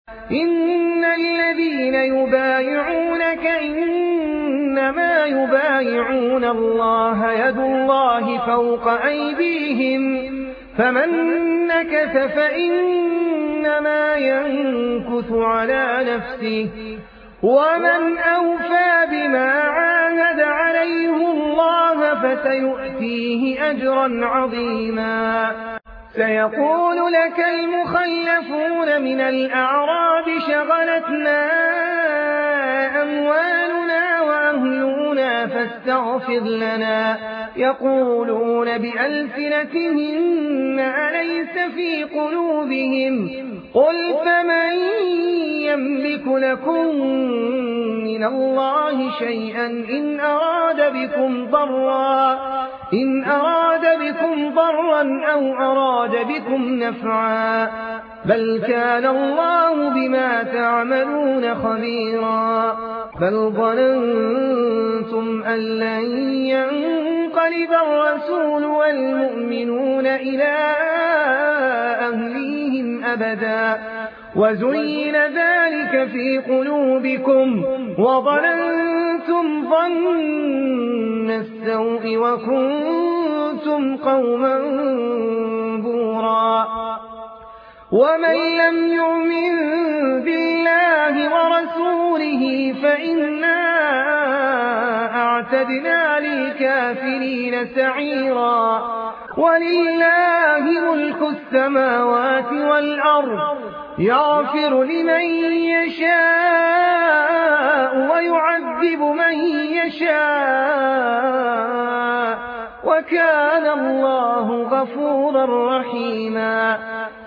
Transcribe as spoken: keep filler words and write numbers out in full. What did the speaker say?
إن الذين يبايعونك إنما يبايعون الله يد الله فوق أيديهم فمن نكث فإنما ينكث على نفسه ومن أوفى بما عاهد عليه الله فسيؤتيه أجرا عظيما سيقول لك المخلفون من الأعراب شغلتنا أموالنا وأهلنا فاستغفر لنا يقولون بألسنتهم أليس في قلوبهم قل فمن يملك لكم من الله شيئا إن أراد بكم ضرا إن أراد بكم ضرا أو أراد بكم نفعا بل كان الله بما تعملون خبيرا بل ظننتم أن لن ينقلب الرسول والمؤمنون إلى أهليهم أبدا وزين ذلك في قلوبكم وظننتم ظن السوء وكنتم قوما بورا ومن لم يؤمن بالله ورسوله فإنا أعتدنا للكافرين سعيرا ولله ملك السماوات والأرض يغفر لمن يشاء ويعذب من يشاء وكان الله غفورا رحيما